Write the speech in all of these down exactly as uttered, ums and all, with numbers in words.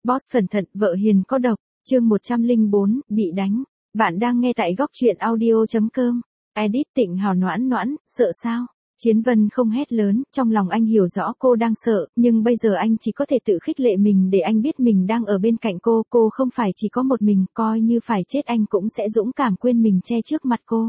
Boss cẩn thận, vợ hiền có độc, chương một trăm lẻ bốn, bị đánh. Bạn đang nghe tại góc truyện audio chấm com. Edit Tịnh Hào. Noãn Noãn, sợ sao? Chiến Vân không hét lớn, trong lòng anh hiểu rõ cô đang sợ, nhưng bây giờ anh chỉ có thể tự khích lệ mình để anh biết mình đang ở bên cạnh cô, cô không phải chỉ có một mình, coi như phải chết anh cũng sẽ dũng cảm quên mình che trước mặt cô.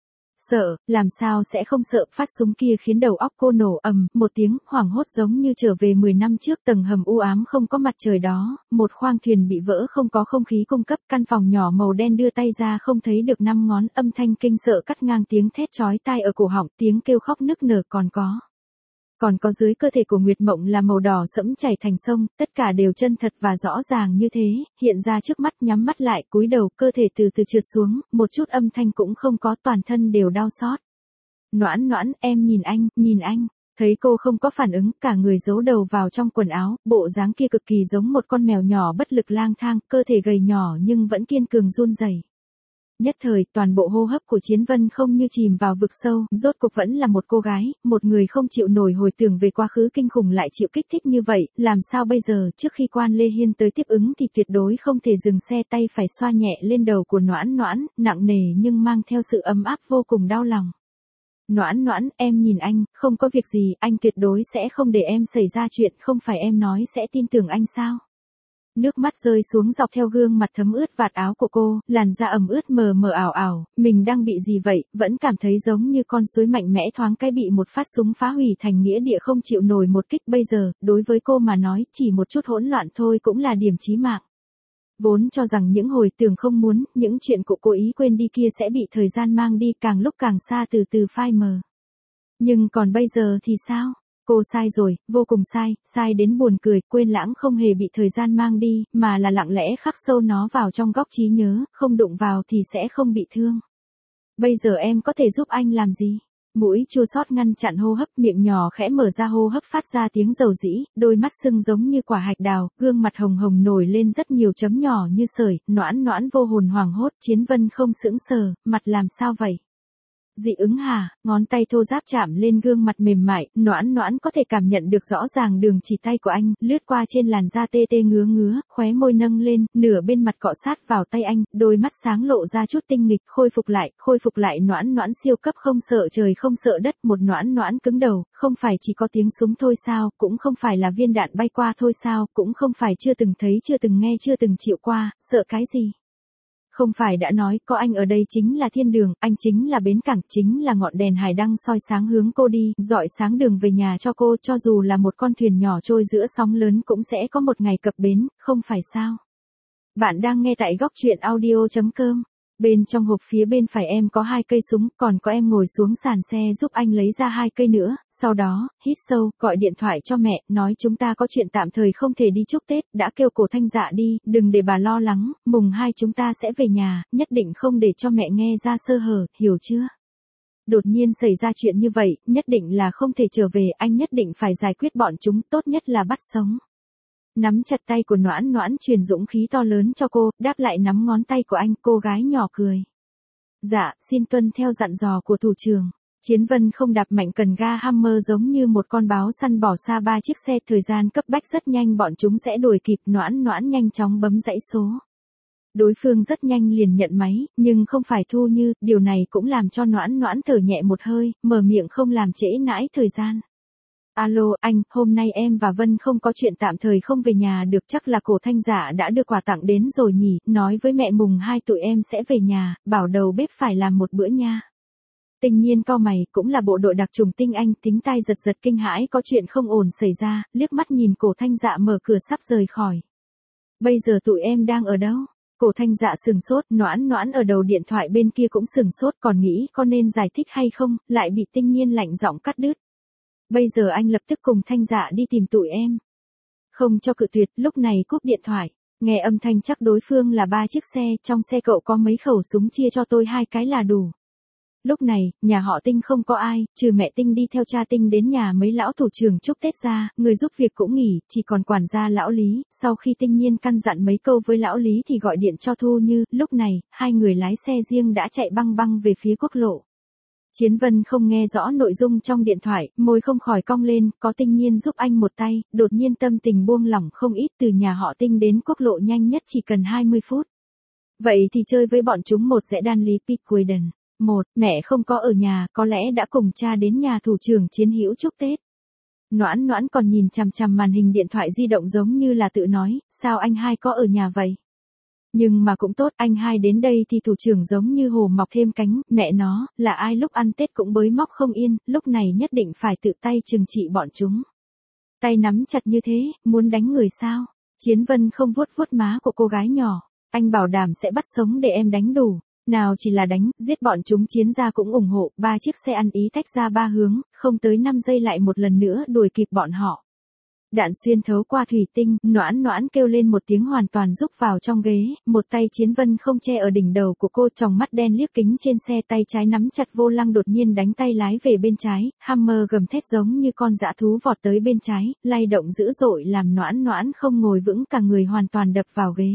Sợ, làm sao sẽ không sợ, phát súng kia khiến đầu óc cô nổ ầm, một tiếng, hoảng hốt giống như trở về mười năm trước, tầng hầm u ám không có mặt trời đó, một khoang thuyền bị vỡ không có không khí cung cấp, căn phòng nhỏ màu đen đưa tay ra không thấy được năm ngón, âm thanh kinh sợ cắt ngang tiếng thét chói tai ở cổ họng, tiếng kêu khóc nức nở còn có. Còn có dưới cơ thể của Nguyệt Mộng là màu đỏ sẫm chảy thành sông, tất cả đều chân thật và rõ ràng như thế, hiện ra trước mắt, nhắm mắt lại, cúi đầu, cơ thể từ từ trượt xuống, một chút âm thanh cũng không có, toàn thân đều đau xót. Noãn Noãn, em nhìn anh, nhìn anh. Thấy cô không có phản ứng, cả người giấu đầu vào trong quần áo, bộ dáng kia cực kỳ giống một con mèo nhỏ bất lực lang thang, cơ thể gầy nhỏ nhưng vẫn kiên cường run rẩy. Nhất thời, toàn bộ hô hấp của Chiến Vân không như chìm vào vực sâu, rốt cuộc vẫn là một cô gái, một người không chịu nổi hồi tưởng về quá khứ kinh khủng lại chịu kích thích như vậy, làm sao bây giờ, trước khi Quan Lê Hiên tới tiếp ứng thì tuyệt đối không thể dừng xe, tay phải xoa nhẹ lên đầu của Noãn Noãn, nặng nề nhưng mang theo sự ấm áp vô cùng đau lòng. Noãn Noãn, em nhìn anh, không có việc gì, anh tuyệt đối sẽ không để em xảy ra chuyện, không phải em nói sẽ tin tưởng anh sao? Nước mắt rơi xuống dọc theo gương mặt thấm ướt vạt áo của cô, làn da ẩm ướt mờ mờ ảo ảo, mình đang bị gì vậy, vẫn cảm thấy giống như con suối mạnh mẽ thoáng cái bị một phát súng phá hủy thành nghĩa địa không chịu nổi một kích, bây giờ, đối với cô mà nói, chỉ một chút hỗn loạn thôi cũng là điểm chí mạng. Vốn cho rằng những hồi tưởng không muốn, những chuyện cô cố ý quên đi kia sẽ bị thời gian mang đi, càng lúc càng xa từ từ phai mờ. Nhưng còn bây giờ thì sao? Cô sai rồi, vô cùng sai, sai đến buồn cười, quên lãng không hề bị thời gian mang đi, mà là lặng lẽ khắc sâu nó vào trong góc trí nhớ, không đụng vào thì sẽ không bị thương. Bây giờ em có thể giúp anh làm gì? Mũi chua xót ngăn chặn hô hấp, miệng nhỏ khẽ mở ra hô hấp phát ra tiếng dầu dĩ, đôi mắt sưng giống như quả hạch đào, gương mặt hồng hồng nổi lên rất nhiều chấm nhỏ như sởi, Noãn Noãn vô hồn hoảng hốt, Chiến Vân không sững sờ, mặt làm sao vậy? Dị ứng hả? Ngón tay thô ráp chạm lên gương mặt mềm mại, Noãn Noãn có thể cảm nhận được rõ ràng đường chỉ tay của anh, lướt qua trên làn da tê tê ngứa ngứa, khóe môi nâng lên, nửa bên mặt cọ sát vào tay anh, đôi mắt sáng lộ ra chút tinh nghịch, khôi phục lại, khôi phục lại Noãn Noãn siêu cấp không sợ trời không sợ đất, một Noãn Noãn cứng đầu, không phải chỉ có tiếng súng thôi sao, cũng không phải là viên đạn bay qua thôi sao, cũng không phải chưa từng thấy chưa từng nghe chưa từng chịu qua, sợ cái gì? Không phải đã nói, có anh ở đây chính là thiên đường, anh chính là bến cảng, chính là ngọn đèn hải đăng soi sáng hướng cô đi, rọi sáng đường về nhà cho cô, cho dù là một con thuyền nhỏ trôi giữa sóng lớn cũng sẽ có một ngày cập bến, không phải sao? Bạn đang nghe tại góc truyện audio chấm com. Bên trong hộp phía bên phải em có hai cây súng, còn có em ngồi xuống sàn xe giúp anh lấy ra hai cây nữa, sau đó, hít sâu, gọi điện thoại cho mẹ, nói chúng ta có chuyện tạm thời không thể đi chúc Tết, đã kêu Cổ Thanh Dạ đi, đừng để bà lo lắng, mùng hai chúng ta sẽ về nhà, nhất định không để cho mẹ nghe ra sơ hở, hiểu chưa? Đột nhiên xảy ra chuyện như vậy, nhất định là không thể trở về, anh nhất định phải giải quyết bọn chúng, tốt nhất là bắt sống. Nắm chặt tay của Noãn Noãn truyền dũng khí to lớn cho cô, đáp lại nắm ngón tay của anh, cô gái nhỏ cười. Dạ, xin tuân theo dặn dò của thủ trưởng. Chiến Vân không đạp mạnh cần ga Hammer giống như một con báo săn bỏ xa ba chiếc xe, thời gian cấp bách rất nhanh bọn chúng sẽ đuổi kịp, Noãn Noãn nhanh chóng bấm dãy số. Đối phương rất nhanh liền nhận máy, nhưng không phải Thu Như, điều này cũng làm cho Noãn Noãn thở nhẹ một hơi, mở miệng không làm trễ nãi thời gian. Alo, anh, hôm nay em và Vân không có chuyện tạm thời không về nhà được, chắc là Cổ Thanh Dạ đã đưa quà tặng đến rồi nhỉ, nói với mẹ mùng hai tụi em sẽ về nhà, bảo đầu bếp phải làm một bữa nha. Tình Nhiên cau mày, cũng là bộ đội đặc trùng Tinh Anh, tính tai giật giật kinh hãi có chuyện không ổn xảy ra, liếc mắt nhìn Cổ Thanh Dạ mở cửa sắp rời khỏi. Bây giờ tụi em đang ở đâu? Cổ Thanh Dạ sừng sốt, Noãn Noãn ở đầu điện thoại bên kia cũng sừng sốt, còn nghĩ có nên giải thích hay không, lại bị Tinh Nhiên lạnh giọng cắt đứt. Bây giờ anh lập tức cùng Thanh Dạ đi tìm tụi em. Không cho cự tuyệt, lúc này cúp điện thoại, nghe âm thanh chắc đối phương là ba chiếc xe, trong xe cậu có mấy khẩu súng, chia cho tôi hai cái là đủ. Lúc này, nhà họ Tinh không có ai, trừ mẹ Tinh đi theo cha Tinh đến nhà mấy lão thủ trưởng chúc Tết ra, người giúp việc cũng nghỉ, chỉ còn quản gia lão Lý, sau khi Tinh Nhiên căn dặn mấy câu với lão Lý thì gọi điện cho Thu Như, lúc này, hai người lái xe riêng đã chạy băng băng về phía quốc lộ. Chiến Vân không nghe rõ nội dung trong điện thoại, môi không khỏi cong lên, có Tinh Nhiên giúp anh một tay, đột nhiên tâm tình buông lỏng không ít, từ nhà họ Tinh đến quốc lộ nhanh nhất chỉ cần hai mươi phút. Vậy thì chơi với bọn chúng một dãy đan lý Pickwinden. Một, mẹ không có ở nhà, có lẽ đã cùng cha đến nhà thủ trưởng Chiến Hữu chúc Tết. Noãn Noãn còn nhìn chằm chằm màn hình điện thoại di động giống như là tự nói, sao anh hai có ở nhà vậy? Nhưng mà cũng tốt, anh hai đến đây thì thủ trưởng giống như hồ mọc thêm cánh, mẹ nó, là ai lúc ăn Tết cũng bới móc không yên, lúc này nhất định phải tự tay trừng trị bọn chúng. Tay nắm chặt như thế, muốn đánh người sao? Chiến Vân không vuốt vuốt má của cô gái nhỏ, anh bảo đảm sẽ bắt sống để em đánh đủ. Nào chỉ là đánh, giết bọn chúng. Chiến gia cũng ủng hộ, ba chiếc xe ăn ý tách ra ba hướng, không tới năm giây lại một lần nữa đuổi kịp bọn họ. Đạn xuyên thấu qua thủy tinh, Noãn Noãn kêu lên một tiếng hoàn toàn rúc vào trong ghế, một tay Chiến Vân không che ở đỉnh đầu của cô, tròng mắt đen liếc kính trên xe, tay trái nắm chặt vô lăng, đột nhiên đánh tay lái về bên trái, Hammer gầm thét giống như con dã thú vọt tới bên trái, lay động dữ dội làm Noãn Noãn không ngồi vững, cả người hoàn toàn đập vào ghế.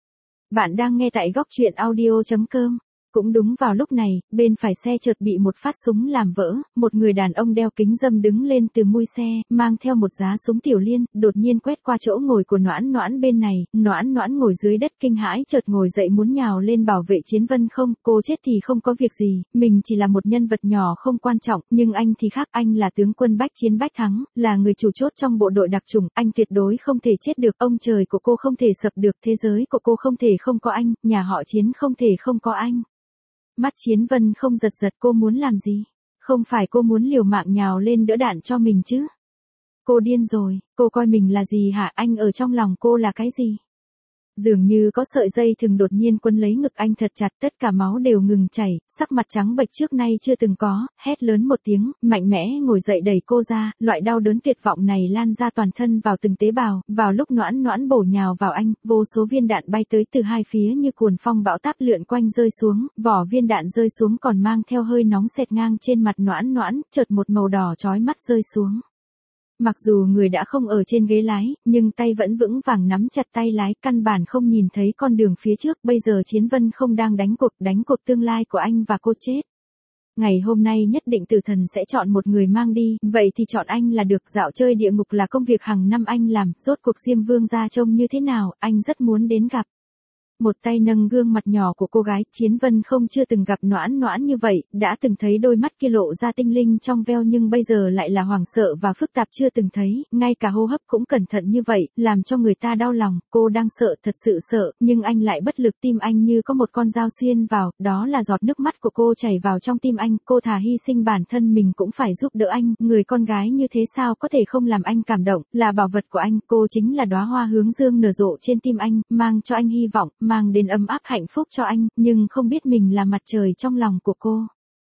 Bạn đang nghe tại góc truyện audio chấm com. Cũng đúng vào lúc này, bên phải xe chợt bị một phát súng làm vỡ, một người đàn ông đeo kính râm đứng lên từ mui xe, mang theo một giá súng tiểu liên, đột nhiên quét qua chỗ ngồi của Noãn Noãn bên này, Noãn Noãn ngồi dưới đất kinh hãi chợt ngồi dậy muốn nhào lên bảo vệ Chiến Vân. Không, cô chết thì không có việc gì, mình chỉ là một nhân vật nhỏ không quan trọng, nhưng anh thì khác, anh là tướng quân Bách Chiến Bách Thắng, là người chủ chốt trong bộ đội đặc chủng, anh tuyệt đối không thể chết được, ông trời của cô không thể sập được, thế giới của cô không thể không có anh, nhà họ Chiến không thể không có anh. Mắt Chiến Vân không giật giật, cô muốn làm gì? Không phải cô muốn liều mạng nhào lên đỡ đạn cho mình chứ? Cô điên rồi, cô coi mình là gì hả? Anh ở trong lòng cô là cái gì? Dường như có sợi dây thừng đột nhiên quấn lấy ngực anh thật chặt, tất cả máu đều ngừng chảy, sắc mặt trắng bệch trước nay chưa từng có, hét lớn một tiếng, mạnh mẽ ngồi dậy đẩy cô ra, loại đau đớn tuyệt vọng này lan ra toàn thân vào từng tế bào, vào lúc Noãn Noãn bổ nhào vào anh, vô số viên đạn bay tới từ hai phía như cuồng phong bão táp lượn quanh rơi xuống, vỏ viên đạn rơi xuống còn mang theo hơi nóng xẹt ngang trên mặt Noãn Noãn, chợt một màu đỏ chói mắt rơi xuống. Mặc dù người đã không ở trên ghế lái, nhưng tay vẫn vững vàng nắm chặt tay lái, căn bản không nhìn thấy con đường phía trước, bây giờ Chiến Vân không đang đánh cuộc, đánh cuộc tương lai của anh và cô chết. Ngày hôm nay nhất định tử thần sẽ chọn một người mang đi, vậy thì chọn anh là được. Dạo chơi địa ngục là công việc hàng năm anh làm, rốt cuộc Diêm Vương gia trông như thế nào, anh rất muốn đến gặp. Một tay nâng gương mặt nhỏ của cô gái, Chiến Vân không chưa từng gặp Noãn Noãn như vậy, đã từng thấy đôi mắt kia lộ ra tinh linh trong veo nhưng bây giờ lại là hoảng sợ và phức tạp chưa từng thấy, ngay cả hô hấp cũng cẩn thận như vậy, làm cho người ta đau lòng, cô đang sợ, thật sự sợ, nhưng anh lại bất lực, tim anh như có một con dao xuyên vào, đó là giọt nước mắt của cô chảy vào trong tim anh, cô thà hy sinh bản thân mình cũng phải giúp đỡ anh, người con gái như thế sao có thể không làm anh cảm động, là bảo vật của anh, cô chính là đóa hoa hướng dương nở rộ trên tim anh, mang cho anh hy vọng, mang đến ấm áp hạnh phúc cho anh, nhưng không biết mình là mặt trời trong lòng của cô.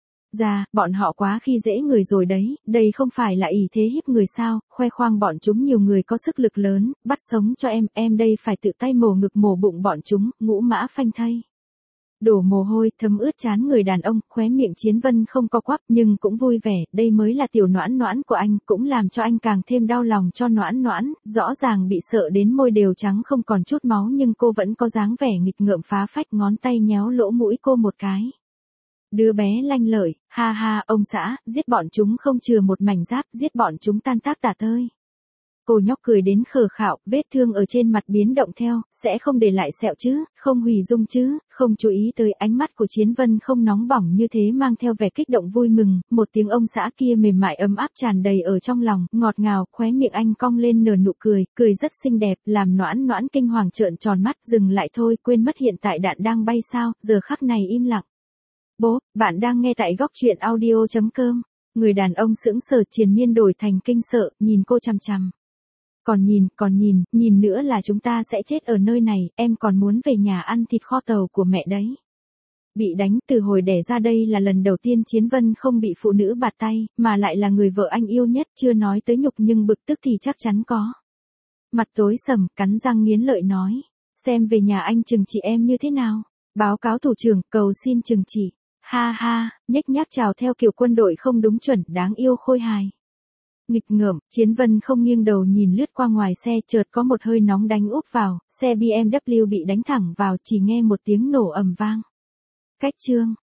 Dạ, bọn họ quá khi dễ người rồi đấy, đây không phải là ỷ thế hiếp người sao, khoe khoang bọn chúng nhiều người có sức lực lớn, bắt sống cho em, em đây phải tự tay mổ ngực mổ bụng bọn chúng, ngũ mã phanh thây. Đổ mồ hôi, thấm ướt trán người đàn ông, khóe miệng Chiến Vân không co quắp nhưng cũng vui vẻ, đây mới là tiểu Noãn Noãn của anh, cũng làm cho anh càng thêm đau lòng cho Noãn Noãn, rõ ràng bị sợ đến môi đều trắng không còn chút máu nhưng cô vẫn có dáng vẻ nghịch ngợm phá phách, ngón tay nhéo lỗ mũi cô một cái. Đứa bé lanh lợi, ha ha, ông xã, giết bọn chúng không chừa một mảnh giáp, giết bọn chúng tan tác tả tơi. Cô nhóc cười đến khờ khạo, vết thương ở trên mặt biến động theo, sẽ không để lại sẹo chứ, không hủy dung chứ, không chú ý tới ánh mắt của Chiến Vân không nóng bỏng như thế mang theo vẻ kích động vui mừng, một tiếng ông xã kia mềm mại ấm áp tràn đầy ở trong lòng, ngọt ngào, khóe miệng anh cong lên nở nụ cười, cười rất xinh đẹp, làm Noãn Noãn kinh hoàng trợn tròn mắt, dừng lại thôi, quên mất hiện tại đạn đang bay sao, giờ khắc này im lặng. Bố, bạn đang nghe tại góc truyện audio chấm com. Người đàn ông sững sờ triền miên đổi thành kinh sợ, nhìn cô chằm chằm. Còn nhìn, còn nhìn, nhìn nữa là chúng ta sẽ chết ở nơi này, em còn muốn về nhà ăn thịt kho tàu của mẹ đấy. Bị đánh từ hồi đẻ ra đây là lần đầu tiên Chiến Vân không bị phụ nữ bạt tay, mà lại là người vợ anh yêu nhất, chưa nói tới nhục nhưng bực tức thì chắc chắn có. Mặt tối sầm, cắn răng nghiến lợi nói, xem về nhà anh trừng trị em như thế nào, báo cáo thủ trưởng, cầu xin trừng trị, ha ha, nhếch nhác chào theo kiểu quân đội không đúng chuẩn, đáng yêu khôi hài. Nghịch ngợm, Chiến Vân không nghiêng đầu nhìn lướt qua ngoài xe, chợt có một hơi nóng đánh úp vào, xe bê em vê bị đánh thẳng vào, chỉ nghe một tiếng nổ ầm vang. Cách chương